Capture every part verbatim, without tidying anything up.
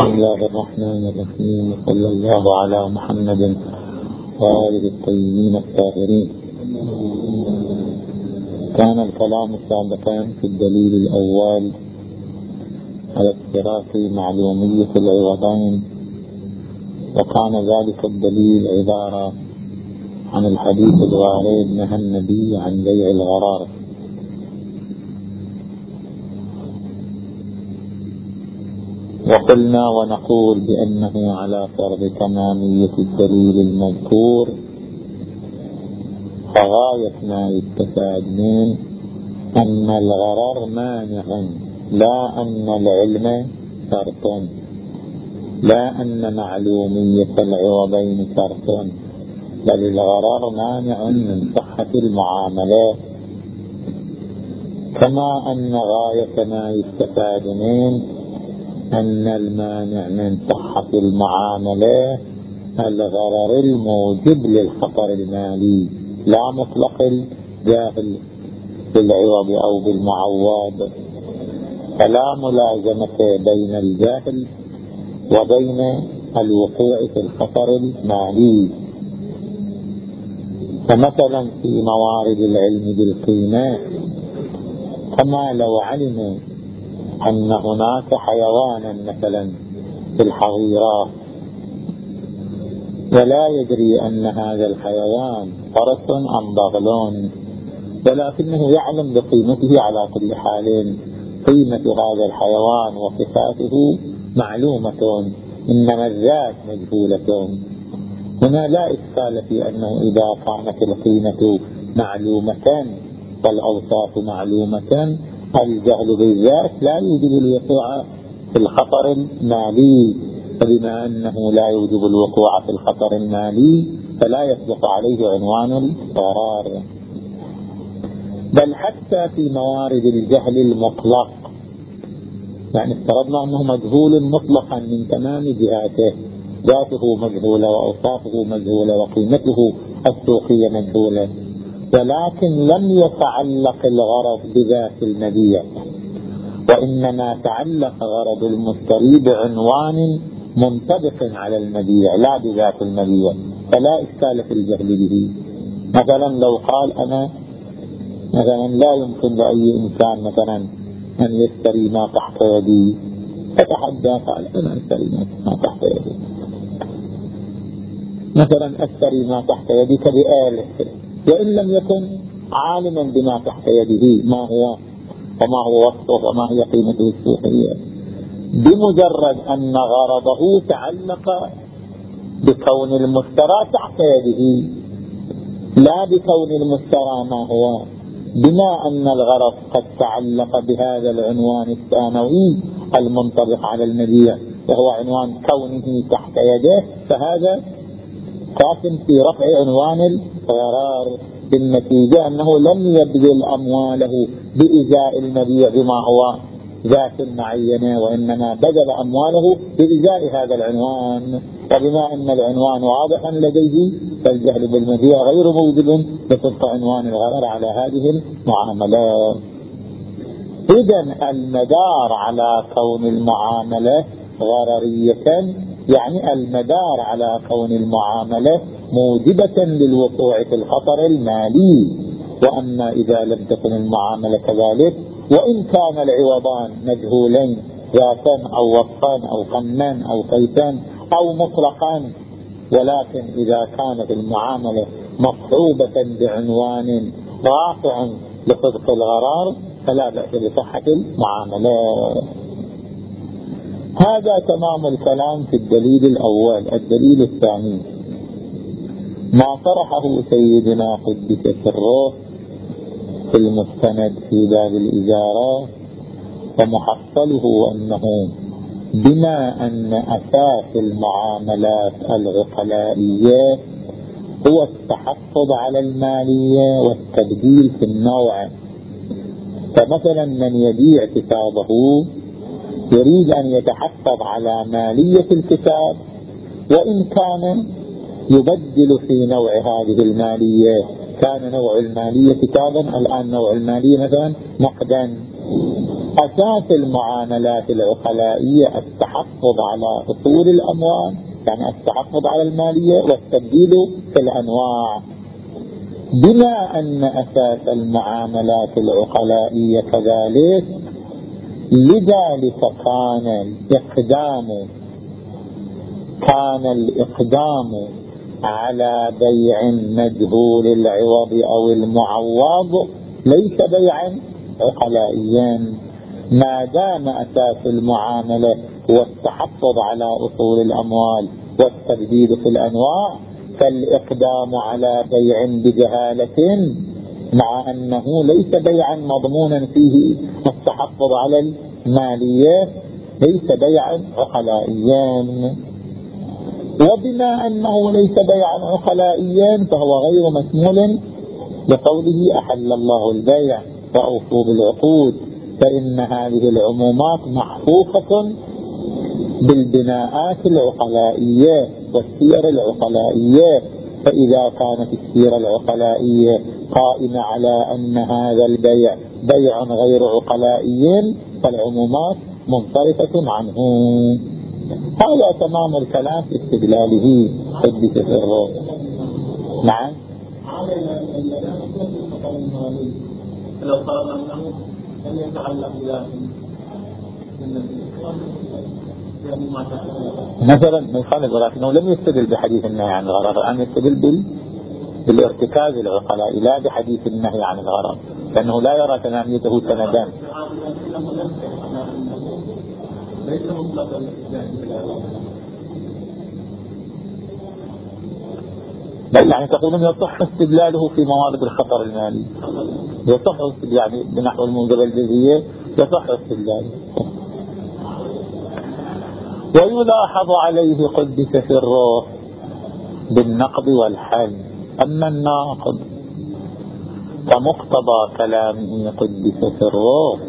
بسم الله الرحمن الرحيم، صلى الله على محمد وآله الطيبين الطاهرين. كان الكلام سابقا في الدليل الأول على اشتراك معلومية العوضين، وكان ذلك الدليل عبارة عن الحديث الوارد نهى النبي عن بيع الغرار. وقلنا ونقول بأنه على فرض تمامية الدليل المذكور، فغاية ما يستفاد منه أن الغرر مانع، لا أن العلم شرط، لا أن معلومية العوضين شرط، بل الغرر مانع من صحة المعاملات. كما أن غاية ما يستفاد منه أن المانع من صحة المعاملة الغرر الموجب للخطر المالي، لا مطلق الجاهل بالعوض أو بالمعوض. فلا ملازمة بين الجاهل وبين الوقوع في الخطر المالي. فمثلا في موارد العلم بالقيمة، كما لو علم أن هناك حيوانا مثلا في الحظيرة ولا يدري أن هذا الحيوان فرس أم بغلون، ولكنه يعلم بقيمته على كل حال. قيمة هذا الحيوان وصفاته معلومة، إنما الذات مجهولة. هنا لا إشكال في أنه إذا كانت القيمة معلومة والأوصاف معلومة، الجهل بالذات لا يوجب الوقوع في الخطر المالي. فبما أنه لا يوجب الوقوع في الخطر المالي فلا يصدق عليه عنوان الغرار. بل حتى في موارد الجهل المطلق، يعني افترضنا أنه مجهول مطلقا من تمام جهاته، ذاته مجهولة وأوصافه مجهولة وقيمته السوقية مجهولة، ولكن لم يتعلق الغرض بذات المبيع، وإنما تعلق غرض المشتري بعنوان منطبق على المبيع لا بذات المبيع، فلا إشكال في الجهل به. مثلا لو قال أنا مثلا لا يمكن لأي إنسان مثلا أن يشتري ما تحت يدي، فتحدى قال أنا أشتري ما تحت يدي، مثلا أشتري ما تحت يدك بآله، وإن لم يكن عالما بما تحت يده ما هو وما هو وصفه وما هي قيمته السوقية. بمجرد أن غرضه تعلق بكون المشترى تحت يده لا بكون المشترى ما هو، بما أن الغرض قد تعلق بهذا العنوان الثانوي المنطبق على المبيع وهو عنوان كونه تحت يده، فهذا كاف في رفع عنوان الغرار، بالنتيجة أنه لم يبذل أمواله بإزاء المبيع بما هو ذات معينة، وإنما بذل أمواله بإزاء هذا العنوان. وبما أن العنوان واضحا لديه فالجهل بالمبيع غير موجب لصدق عنوان الغرر على هذه المعاملات. إذن المدار على كون المعاملة غررية، يعني المدار على كون المعاملة موجبة للوقوع في الخطر المالي. وأما إذا لم تكن المعاملة كذلك، وإن كان العوضان مجهولين ذاتا أو وصفا أو قنا أو كيفا أو مطلقا، ولكن إذا كانت المعاملة مصحوبة بعنوان واقع لصدق الغرار فلا بأس بصحة المعاملة. هذا تمام الكلام في الدليل الأول. الدليل الثاني ما طرحه سيدنا قدس سره في المستند في باب الإجارة، ومحصله أنه بما أن أساس المعاملات العقلائية هو التحفظ على المالية والتبديل في النوع، فمثلا من يبيع كتابه يريد أن يتحفظ على مالية الكتاب، وإن كان يبدل في نوع هذه المالية، كان نوع المالية كتابا الآن نوع المالية مثلا نقدا، أساس المعاملات العقلائية التحفظ على أصول الأموال، يعني التحفظ على المالية والتبديل في الأنواع. بما أن أساس المعاملات العقلائية كذلك، لذلك كان الإقدام كان الإقدام على بيع مجهول العوض أو المعوض ليس بيعا عقلائيا. ما دام أساس المعاملة هو التحفظ على أصول الأموال والتبديل في الأنواع، فالإقدام على بيع بجهالة مع أنه ليس بيعا مضمونا فيه التحفظ على المالية ليس بيعا عقلائيا. وبما أنه ليس بيعا عقلائيا فهو غير مسمول لقوله أحل الله البيع وأوفوا بالعقود، فإن هذه العمومات محفوفة بالبناءات العقلائية والسير العقلائية. فإذا كانت السير العقلائية قائمة على أن هذا البيع بيع غير عقلائي فالعمومات منصرفة عنه. هذا تمام الكلام في استدلاله حدث في الروح. نعم. لو قال أنه لم يتعلق مثلا من خالد، ولكنه لم يستدل بحديث النهي عن الغرر، أن يستدل بال... بالارتكاز العقلاء لا بحديث النهي عن الغرر، لأنه لا يرى تماميته سندان. بل يعني تقولون يصح استدلاله في موارد الخطر المالي، يصح يعني بنحو الموجبة الجزئية يصح استدلاله. ويلاحظ عليه قدس في الروح بالنقض والحل. أما الناقض فمقتضى كلامه قدس في الروح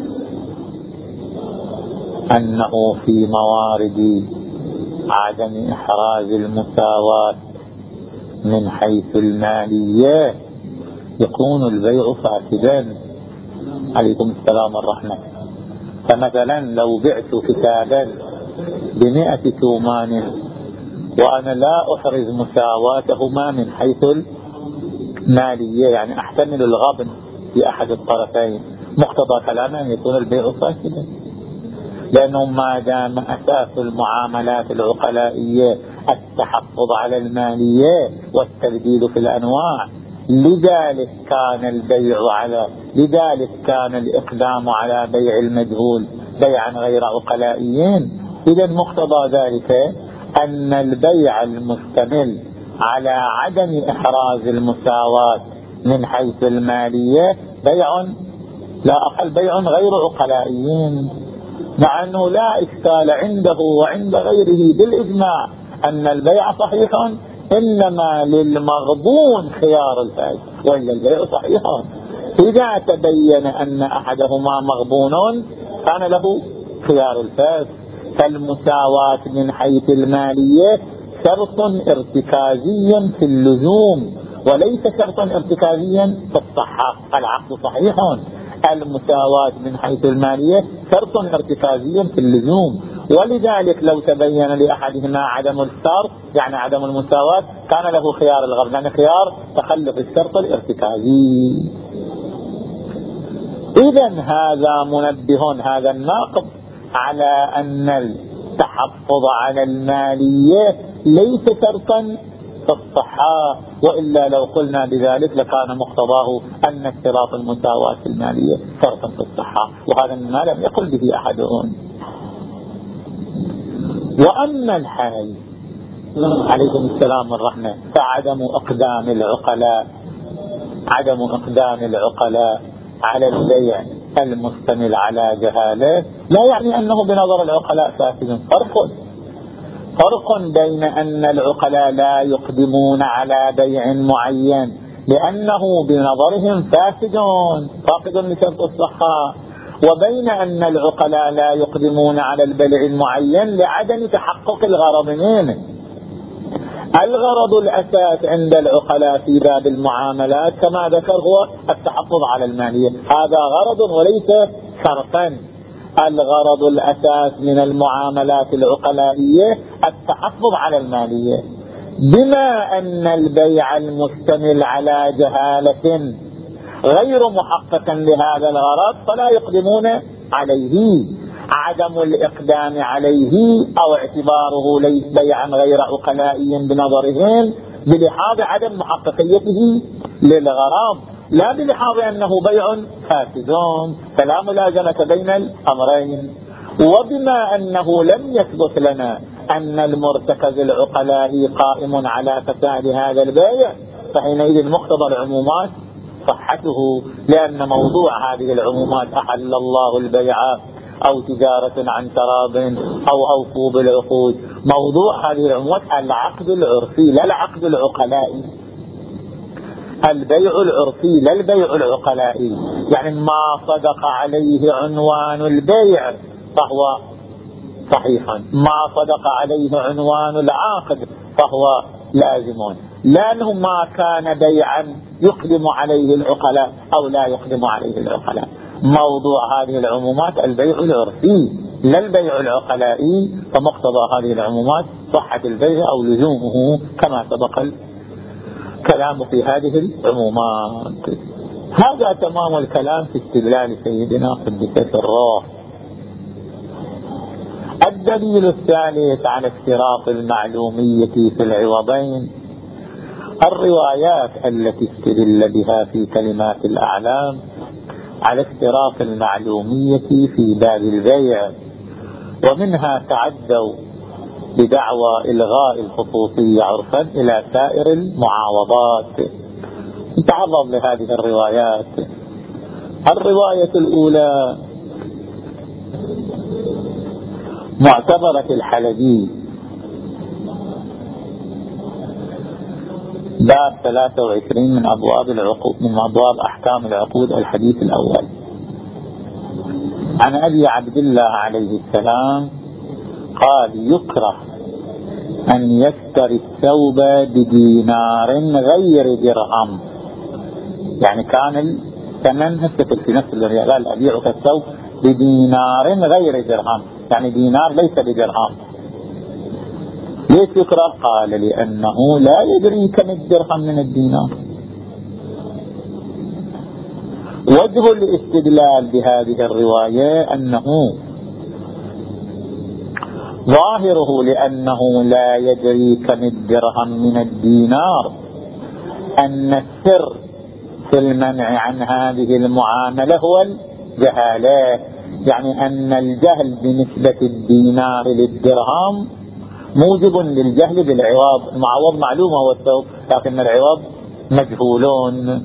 أنه في موارد عدم إحراز المساواة من حيث المالية يكون البيع فاسدا. عليكم السلام والرحمة. فمثلا لو بعت كتابا بمئة تومان وأنا لا أحرز مساواتهما من حيث المالية، يعني أحتمل الغبن في أحد الطرفين، مقتضى كلامه أن يكون البيع فاسدا، لأنه ما دام أساس المعاملات العقلائية التحفظ على المالية والتبديل في الأنواع، لذلك كان البيع على لذلك كان الإقدام على بيع المجهول بيعا غير عقلائيين. إذا مقتضى ذلك أن البيع المشتمل على عدم إحراز المساواة من حيث المالية بيع لا أقل بيع غير عقلائيين، مع أنه لا إشكال عنده وعند غيره بالإجماع أن البيع صحيح، إنما للمغبون خيار الفاسد، وإلا البيع صحيح. إذا تبين أن أحدهما مغبون كان له خيار الفاسد. فالمساواة من حيث المالية شرط ارتكازي في اللزوم وليس شرط ارتكازيا في الصحة. العقد صحيح، المساواة من حيث المالية شرط ارتكازي في اللزوم، ولذلك لو تبين لأحدهما عدم الشرط يعني عدم المساواة كان له خيار الغبن، لأن خيار تخلف الشرط الارتكازي. إذا هذا منبه هذا الناقض على أن التحفظ على المالية ليس شرطا في الصحة، وإلا لو قلنا بذلك لكان مقتضاه أن اشتراط المساواة المالية شرطا في الصحة، وهذا ما لم يقل به أحدهم. وأما الحال عليكم السلام والرحمة فعدم إقدام العقلاء عدم إقدام العقلاء على البيع المشتمل على جهالة لا يعني أنه بنظر العقلاء فاسد. فرق فرق بين أن العقلاء لا يقدمون على بيع معين لأنه بنظرهم فاسد فاقد لشرط الصحة، وبين أن العقلاء لا يقدمون على البيع المعين لعدم تحقق الغرض منه. الغرض الأساس عند العقلاء في باب المعاملات كما ذكر هو التحفظ على المالية، هذا غرض وليس شرطا. الغرض الأساس من المعاملات العقلائية التحفظ على المالية. بما أن البيع المشتمل على جهالة غير محقق لهذا الغرض فلا يقدمون عليه. عدم الإقدام عليه أو اعتباره ليس بيعا غير عقلائي بنظرهم بلحاظ عدم محققيته للغرض، لا بلحاظ أنه بيع فاسد، فلا ملازمة بين الأمرين. وبما أنه لم يثبت لنا أن المرتكز العقلائي قائم على فساد هذا البيع، فحينئذ مقتضى العمومات صحته، لأن موضوع هذه العمومات أحل الله البيع أو تجارة عن تراض أو أوفوا بالعقود، موضوع هذه العمومات العقد العرفي لا العقد العقلائي، البيع العرفي لا البيع العقلائي. يعني ما صدق عليه عنوان البيع فهو صحيح، ما صدق عليه عنوان العقد فهو لازم، لأنه ما كان بيعا يقدم عليه العقلاء أو لا يقدم عليه العقلاء. موضوع هذه العمومات البيع العرفي لا البيع العقلائي، فمقتضى هذه العمومات صحة البيع أو لزومه كما سبق الكلام في هذه العمومات. هذا تمام الكلام في استدلال سيدنا قدس سره. الدليل الثالث على اشتراط المعلومية في العوضين الروايات التي استدل بها في كلمات الأعلام على اشتراط المعلومية في باب البيع، ومنها تعدوا بدعوى إلغاء الخصوصية عرفا إلى سائر المعاوضات. نتعرض لهذه الروايات. الرواية الأولى معتبرة الحلبي باب ثلاثة وعشرين من أبواب العقود من أبواب أحكام العقود الحديث الأول. عن أبي عبد الله عليه السلام قال يكره أن يشتري الثوب بدينار غير درهم، يعني كان الثمن هسه في نفس الريال أبيعك الثوب بدينار غير درهم، يعني دينار ليس بدرهم. ليش يكره؟ قال لأنه لا يدري كم الدرهم من الدينار. وجه الاستدلال بهذه الرواية أنه ظاهره لأنه لا يدري كم الدرهم من الدينار أن السر في المنع عن هذه المعاملة هو الجهالة، يعني أن الجهل بنسبة الدينار للدرهم موجب للجهل بالعوض. المعوض معلومة هو الثوب لكن العوض مجهولون،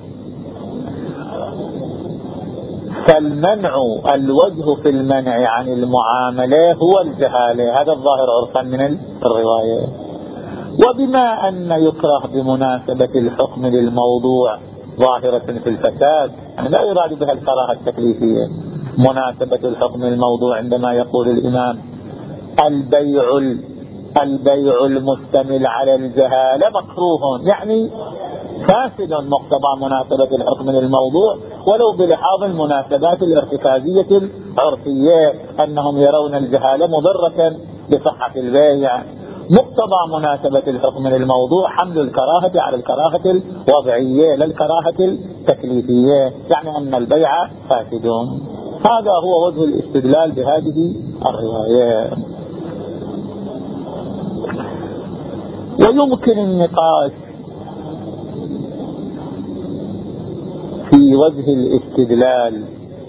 فالمنع الوجه في المنع عن المعاملة هو الجهالة، هذا الظاهر عرفا من الرواية. وبما أن يكره بمناسبة الحكم للموضوع ظاهرة في الفساد، يعني لا يراد بها الكراهة التكليفية. مناسبة الحكم للموضوع عندما يقول الإمام البيع البيع المشتمل على الجهالة مكروه، يعني فاسد مقتضى مناسبة الحكم للموضوع ولو بلحاظ المناسبات الارتكازية العرفية أنهم يرون الجهالة مضرة بصحة البيع. مقتضى مناسبة الحكم للموضوع حمل الكراهة على الكراهة الوضعية لا الكراهة التكليفية، يعني أن البيع فاسد. هذا هو وجه الاستدلال بهذه الرواية. ويمكن النقاش في وجه الاستدلال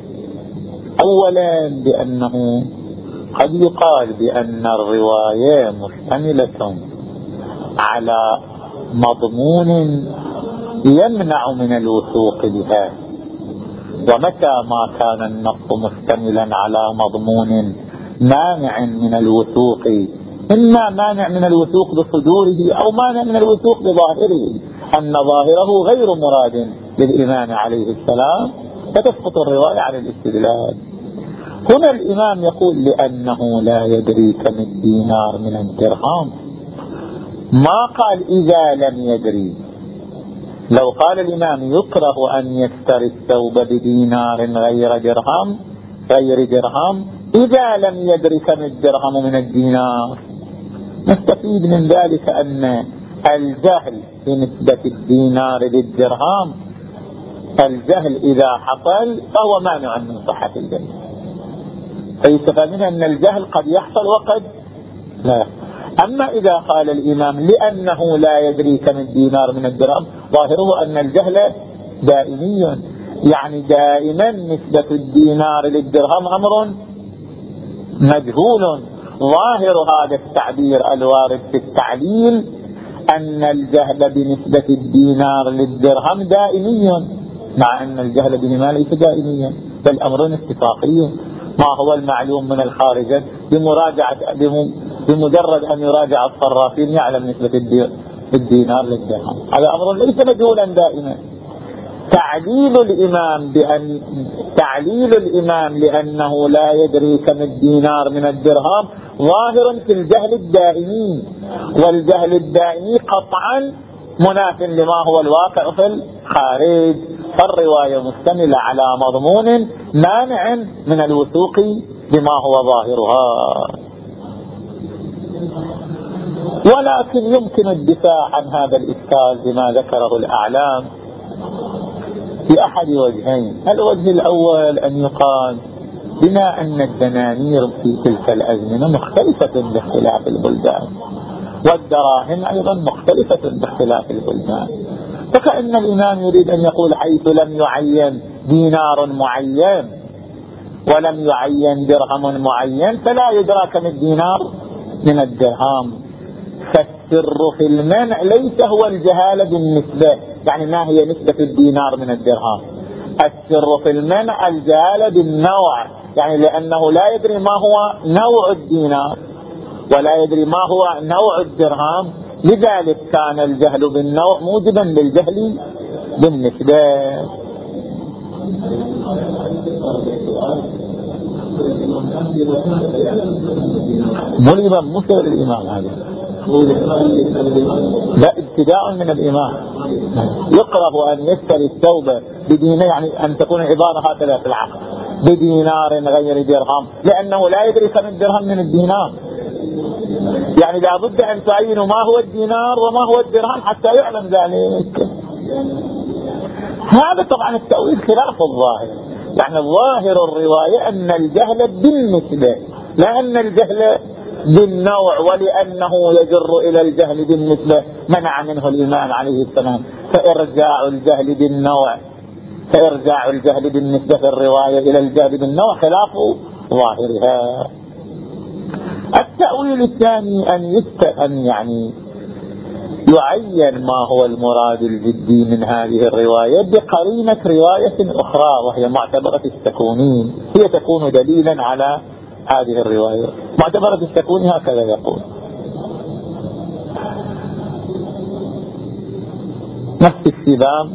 أولا بأنه قد يقال بأن الرواية مشتملة على مضمون يمنع من الوثوق بها، ومتى ما كان النص مشتملا على مضمون مانع من الوثوق، إما مانع من الوثوق بصدوره أو مانع من الوثوق بظاهره، أن ظاهره غير مراد للإمام عليه السلام، فتسقط الرواية على الاستدلال. هنا الإمام يقول لأنه لا يدري كم الدينار من الدرهم، ما قال إذا لم يدري. لو قال الإمام يكره أن يشتري الثوب بدينار غير درهم غير درهم إذا لم يدر كم الدرهم من الدينار. نستفيد من ذلك أن الجهل بنسبة الدينار للدرهم، الجهل إذا حصل فهو مانع من صحة البيع. فيستفاد منه أن الجهل قد يحصل وقد لا يحصل. أما إذا قال الإمام لأنه لا يدري كم الدينار من الدرهم، ظاهره أن الجهل دائمي، يعني دائما نسبة الدينار للدرهم أمر مجهول. ظاهر هذا التعبير الوارد في التعليل أن الجهل بنسبة الدينار للدرهم دائمي، مع أن الجهل بهما ليس دائميا بل أمر اتفاقي. ما هو المعلوم من الخارج بمراجعة بمجرد أن يراجع الصرافين يعلم نسبة الدينار للدرهم، هذا أمر ليس مجهولا دائما. تعليل الإمام بأن تعليل الإمام لأنه لا يدري كم الدينار من الدرهم ظاهر في الجهل الدائمي، والجهل الدائمي قطعا مناف لما هو الواقع في الخارج، فالرواية مشتملة على مضمون مانع من الوثوق بما هو ظاهرها. ولكن يمكن الدفاع عن هذا الإشكال بما ذكره الأعلام بأحد وجهين. الوجه الأول أن يقال بما أن الدنانير في تلك الأزمنة مختلفة باختلاف البلدان، والدراهم أيضا مختلفة باختلاف البلدان، فكأن الإمام يريد أن يقول حيث لم يعين دينار معين ولم يعين درهم معين فلا يدرى كم الدينار من الدرهم. فالسر في المنع ليس هو الجهالة بالنسبة، يعني ما هي نسبة الدينار من الدرهم، السر في المنع الجهالة بالنوع، يعني لأنه لا يدري ما هو نوع الدينار ولا يدري ما هو نوع الدرهم، لذلك كان الجهل بالنوع موجبا للجهل بالنسبة. مليبا مسر الإمام هذا لا ابتداء من الإمام، يقرب أن يشتري التوبة بدينار، يعني أن تكون عبارة هكذا في العقد بدينار غير درهم، لأنه لا يدري كم الدرهم من الدينار، يعني لابد أن تعينوا ما هو الدينار وما هو الدرهم حتى يعلم ذلك. هذا طبعا التأويل خلاف الظاهر، يعني الظاهر الرواية أن الجهل بالنسبة لا أن الجهل بالنوع، ولأنه يجر إلى الجهل بالنسبة منع منه الإمام عليه السلام، فإرجاع الجهل بالنوع فإرجاع الجهل بالنسبة في الرواية إلى الجهل بالنوع خلاف ظاهرها. التأويل الثاني أن يستأن يعني يعين ما هو المراد الجدي من هذه الرواية بقرينة رواية أخرى وهي معتبرة السكوني، هي تكون دليلا على هذه الرواية. معتبرة السكوني هكذا يقول: نفس السبام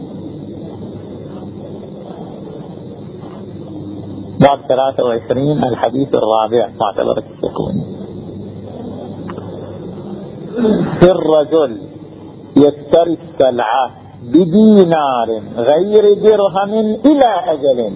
باب ثلاثة وعشرين الحديث الرابع معتبرة السكوني: في الرجل يشتري السلعة بدينار غير درهم إلى أجل،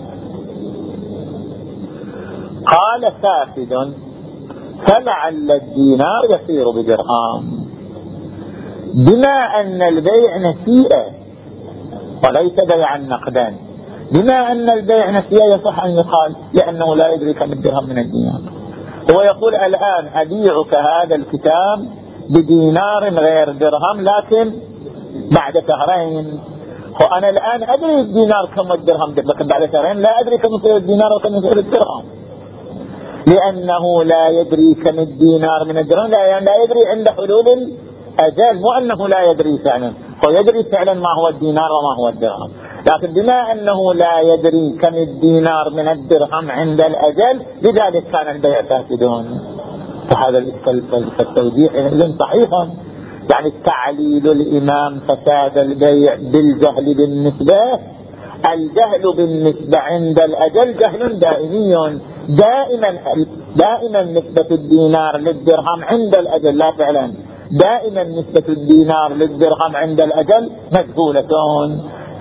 قال فاسد، فلعل الدينار يصير بدرهم، بما أن البيع نسيئة وليس بيعا نقدا. بما أن البيع نسيئة يصح أن يقال لأنه لا يدري كم الدرهم من الدينار. هو يقول الآن أبيعك هذا الكتاب بدينار غير درهم لكن بعد شهرين، وأنا الآن أدري الدينار كم الدرهم، لكن بعد شهرين لا أدري كم يصير الدينار وكم يصير الدرهم، لأنه لا يدري كم الدينار من الدرهم، لا, لا يدري عند حلول الأجل، مو أنه لا يدري فعلا، هو يدري فعلا ما هو الدينار وما هو الدرهم، لكن بما أنه لا يدري كم الدينار من الدرهم عند الأجل لذلك كان البيع فاسدون. فهذا التوجيه إذن صحيح، يعني تعليل الإمام فساد البيع بالجهل بالنسبة، الجهل بالنسبة عند الأجل جهل دائمي، دائما دائما نسبة الدينار للدرهم عند الأجل لا فعلا، دائما نسبة الدينار للدرهم عند الأجل مجهولة.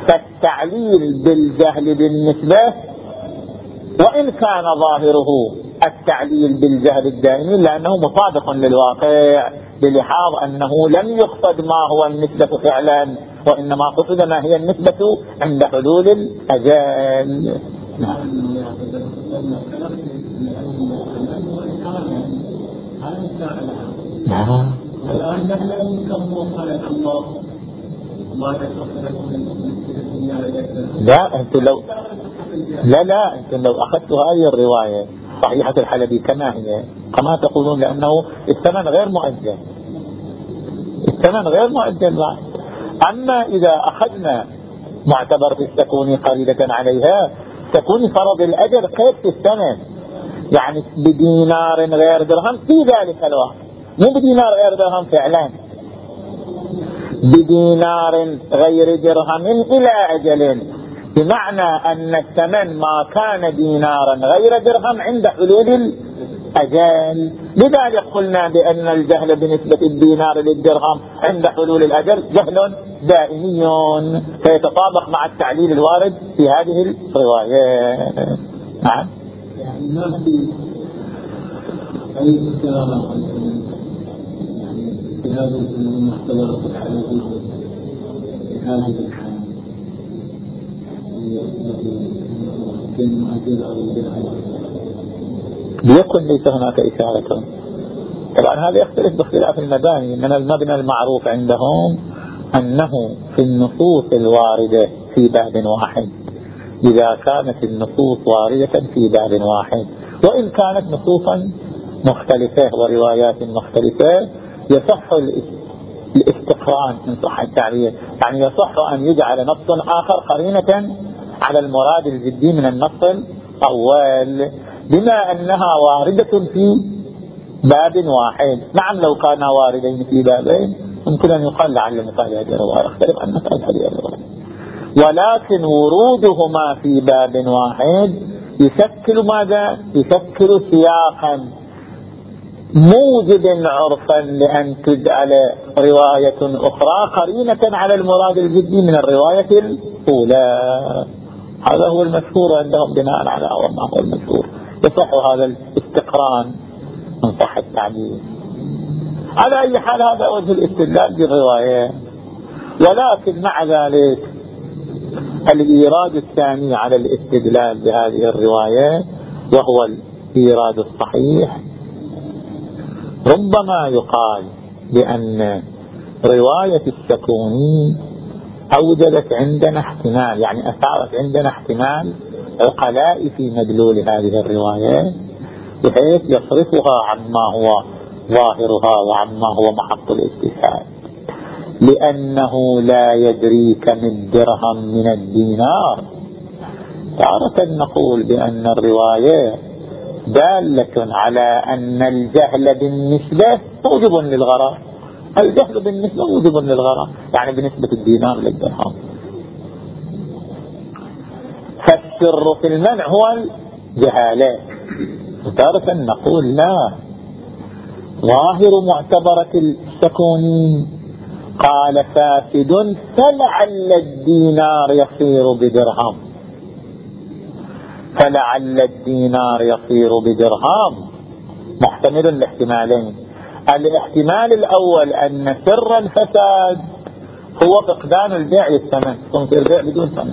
فالتعليل بالجهل بالنسبة وإن كان ظاهره التعليل بالجهل الدائمي لأنه مطابق للواقع، بلحاظ أنه لم يقصد ما هو النسبة فعلا، وإنما قصد ما هي النسبة عند حلول الأجل. نعم. نعم. الآن نحن نكمل خلق الله ما لا أنتم لو لا لا أنتم لو أخذتوا هذه الرواية صحيحة الحلبي كما هي كما تقولون، لأنه الثمن غير مؤجل، الثمن غير مؤجل بعد. أما إذا أخذنا معتبر في السكوني قليلة عليها، سكوني فرض الأجل قيد في الثمن، يعني بدينار غير درهم في ذلك الوقت، مو بدينار غير درهم فعلا، بدينار غير درهم إلى أجل، بمعنى أن الثمن ما كان دينارا غير درهم عند حلول الأجل. لذلك قلنا بأن الجهل بنسبة الدينار للدرهم عند حلول الأجل جهل دائمي، فيتطابق مع التعليل الوارد في هذه الرواية. نعم. يعني ما في أي كلام يعني في هذا المحتوى على هذه الحالة ليكن ليس هناك إشارة. طبعا هذا يختلف باختلاف المباني، من المبنى المعروف عندهم أنه في النصوص الواردة في باب واحد، إذا كانت النصوص واردة في باب واحد، وإن كانت نصوصا مختلفة وروايات مختلفة، يصح الاستقران إن صح التعبير، يعني يصح أن يجعل نص آخر قرينة على المراد الجدي من النص الأول، بما أنها واردة في باب واحد. نعم لو كان واردين في بابين ممكن أن يقال لعل مثال هذه الرواية يختلف عن مثال هذه الرواية، ولكن ورودهما في باب واحد يشكل ماذا؟ يشكل سياقا موجب عرفا لأن تجعل رواية أخرى قرينة على المراد الجدي من الرواية الأولى. هذا هو المشهور عندهم بناء على ما هو المشهور، يصح هذا الاستقران من صح التعبير. على أي حال هذا وجه الاستدلال بالرواية، ولكن مع ذلك الإيراد الثاني على الاستدلال بهذه الرواية وهو الإيراد الصحيح، ربما يقال بأن رواية السكوني أوجدت عندنا احتمال، يعني أثارت عندنا احتمال عقلاء في مدلول هذه الرواية، بحيث يصرفها عما هو ظاهرها وعما هو محط الاجتهاد، لأنه لا يدري كم الدرهم من الدينار. تارة نقول بأن الرواية دالة على أن الجهل بالنسبة موجب للغرض، الجهل بالنسبة موجب للغرض، يعني بنسبة الدينار للدرهم، فالسر في المنع هو الجهالة. تارة نقول لا، ظاهر معتبرة السكوني قال فاسد فلعل الدينار يصير بدرهم، فلعل الدينار يصير بدرهم محتمل لاحتمالين. الاحتمال الأول أن سر الفساد هو فقدان البيع للثمن، تنكر البيع بدون ثمن،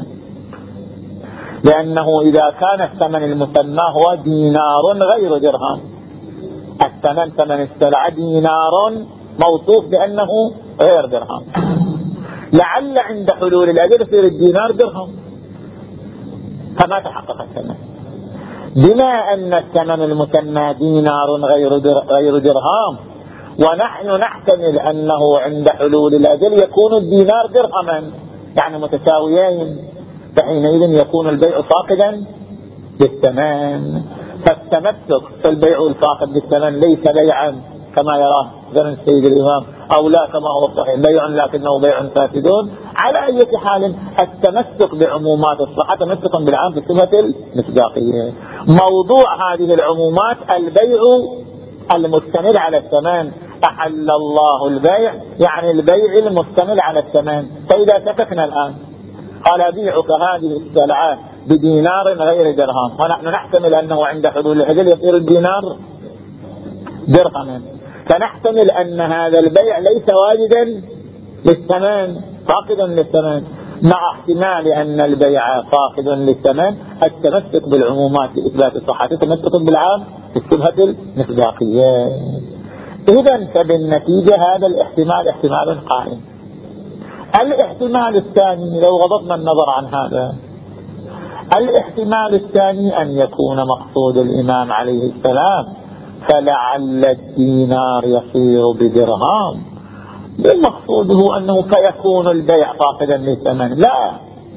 لأنه إذا كان الثمن المسمى هو دينار غير درهم، الثمن ثمن السلعة دينار موصوف بأنه غير درهم، لعل عند حلول الأجل يصير الدينار درهم، فما تحقق الثمن. بما أن الثمن المسمى دينار غير در غير درهم، ونحن نحتمل أنه عند حلول الأجل يكون الدينار درهما، يعني متساويين، فحينئذ يكون البيع فاقدا للثمن. فالتمسك في البيع الفاقد للثمن ليس بيعا كما يراه ذن السيد الإمام، أو لا كما هو الصحيح بيع لكنه بيع فاسدون. على أي حال التمسك بعمومات الصحة تمسك بالعام في الصفة المصداقية. موضوع هذه العمومات البيع المستمر على الثمن، أحل الله البيع يعني البيع المستمر على الثمن. فإذا سكتنا الآن قال بيعك هذه السلعة بدينار غير درهم، ونحن نحتمل أنه عند حلول الأجل يصير الدينار درهما، فنحتمل أن هذا البيع ليس واجدا للثمن، فاقدا للثمن، مع احتمال أن البيع فاقد للثمن التمسك بالعمومات لإثبات الصحة، التمسك بالعام الشبهة المصداقية. إذن فبالنتيجة هذا الاحتمال احتمال قائم. الاحتمال الثاني لو غضضنا النظر عن هذا، الاحتمال الثاني أن يكون مقصود الإمام عليه السلام فلعل الدينار يصير بدرهم، مقصوده أنه فيكون البيع فاقدا للثمن، لا،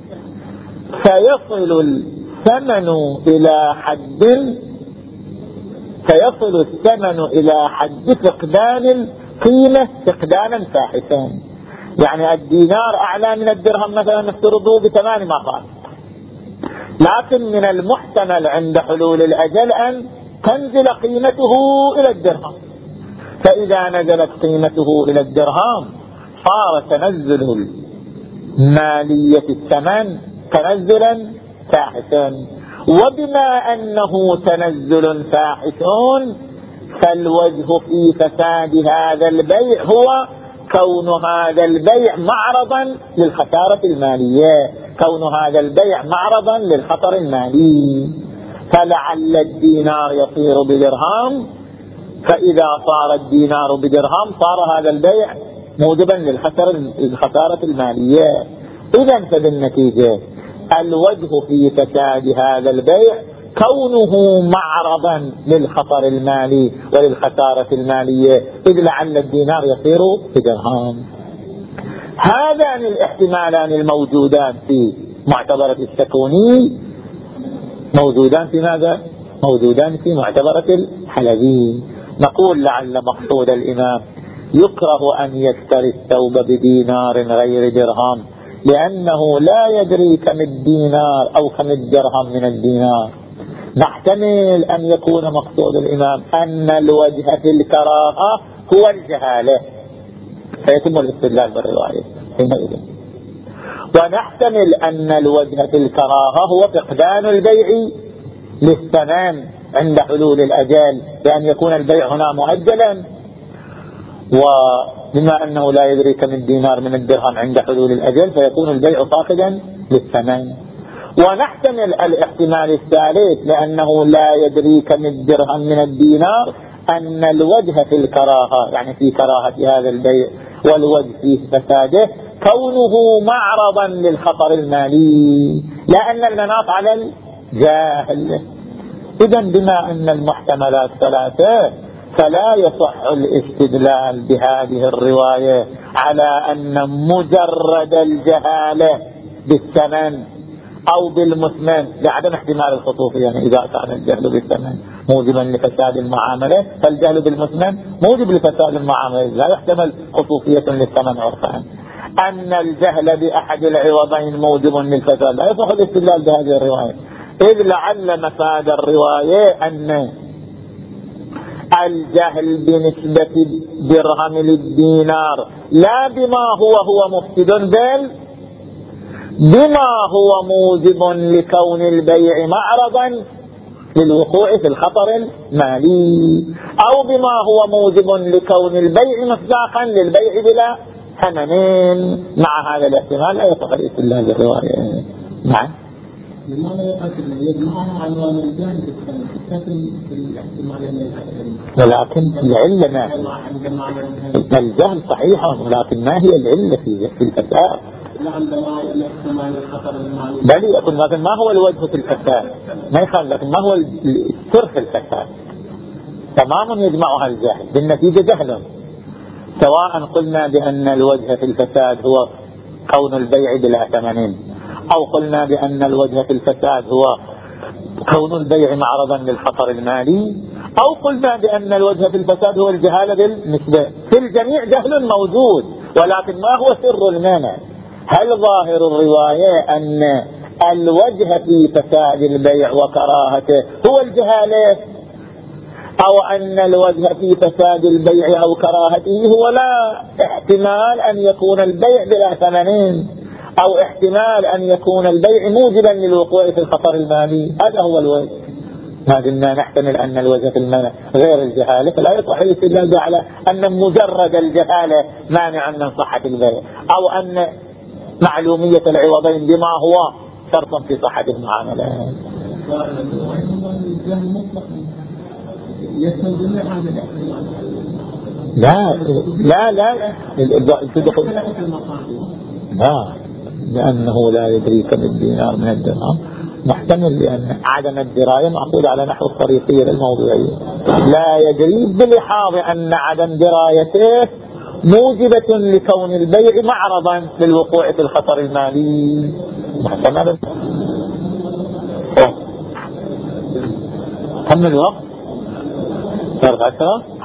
فيصل الثمن إلى حد فيصل الثمن إلى حد فقدان القيمة فقدانا فاحشا. يعني الدينار أعلى من الدرهم مثلا نفترضه بثمان مرات، لكن من المحتمل عند حلول الأجل أن تنزل قيمته إلى الدرهم، فإذا نزلت قيمته إلى الدرهم صار تنزل مالية الثمن تنزلا فاحشا، وبما أنه تنزل فاحش فالوجه في فساد هذا البيع هو كون هذا البيع معرضا للخسارة المالية، كون هذا البيع معرضا للخطر المالي، فلعل الدينار يصير بدرهم، فإذا صار الدينار بدرهم صار هذا البيع موجبا للخسارة المالية. إذن فبالنتيجة الوجه في فساد هذا البيع كونه معرضا للخطر المالي وللخسارة المالية، إذ لعل الدينار يصير بدرهم. هذان الاحتمالان الموجودان في معتبرة السكوني موجودان في ماذا؟ موجودان في معتبرة الحلبي. نقول لعل مقصود الإمام يكره أن يشتري الثوب بدينار غير درهم، لأنه لا يدري كم الدينار أو كم الدرهم من الدينار. نحتمل أن يكون مقصود الإمام أن الوجه في الكراهة هو الجهالة، فيتم الاستدلال بالرواية حينئذ. ونحتمل أن الوجه في الكراهة هو فقدان البيع للثمن عند حلول الأجل، بأن يكون البيع هنا مؤجلا، وبما أنه لا يدري كم الدينار من الدرهم عند حلول الأجل فيكون البيع فاقدا للثمن. ونحتمل الاحتمال الثالث لأنه لا يدري كم الدرهم من الدينار أن الوجه في الكراهة، يعني في كراهة هذا البيع، والوجه في فساده كونه معرضا للخطر المالي، لأن المناط على الجاهل. إذن بما أن المحتملات ثلاثة فلا يصح الاستدلال بهذه الرواية على أن مجرد الجهالة بالثمن أو بالمثمن لعدم احتمال الخصوصية. يعني إذا كان الجهل بالثمن موجبا لفساد المعاملة فالجهل بالمثمن موجب لفساد المعاملة، لا يحتمل خصوصية للثمن عرفا. أن الجهل بأحد العوضين موجب للفساد لا يصح الاستدلال بهذه الرواية، إذ لعل مفاد الرواية أن الجهل بنسبة درهم للدينار لا بما هو هو مفسد، بل بما هو موجب لكون البيع معرضا للوقوع في الخطر المالي، أو بما هو موجب لكون البيع مصداقا للبيع بلا ثمنين. مع هذا الاحتمال لا يصح الاستدلال بالرواية. نعم. لماذا يقصد يجمعها عنوان الجهل بالثمن في الاحتمال؟ ولكن العلة ما هي؟ الجهل صحيح، ولكن ما هي العلة في الفساد؟ بل يكون، لكن ما هو الوجه في الفساد؟ ما يخال، لكن ما هو السر في الفساد؟ تمام يجمعها الجهل، بالنتيجة جهل، سواء قلنا بأن الوجه في الفساد هو كون البيع بلا ثمن، أو قلنا بأن الوجه في الفساد هو كون البيع معرضا للخطر المالي، أو قلنا بأن الوجه في الفساد هو الجهالة بالنسبة. في الجميع جهل موجود، ولكن ما هو سر المانع؟ هل ظاهر الرواية أن الوجه في فساد البيع وكراهته هو الجهالة، أو أن الوجه في فساد البيع أو كراهته هو لا احتمال أن يكون البيع بلا ثمنين، أو احتمال أن يكون البيع موجبا للوقوع في الخطر المالي. هذا هو الوجه. ما قلنا نحتمل أن الوجه في المنع غير الجهالة، فلا يصح الاستدلال على أن مجرد الجهالة مانع من صحة البيع، أو أن معلومية العوضين بما هو شرط في صحة المعاملة. لا لا لا لا، لأنه لا يدري كم الدينار من الدرهم محتمل، لأن عدم الدراية معقول على نحو الطريقية للموضوعية. لا يدري بلحاظ أن عدم درايته موجبة لكون البيع معرضا للوقوع في الخطر المالي محتمل. كم الوقت؟ صار عشرة.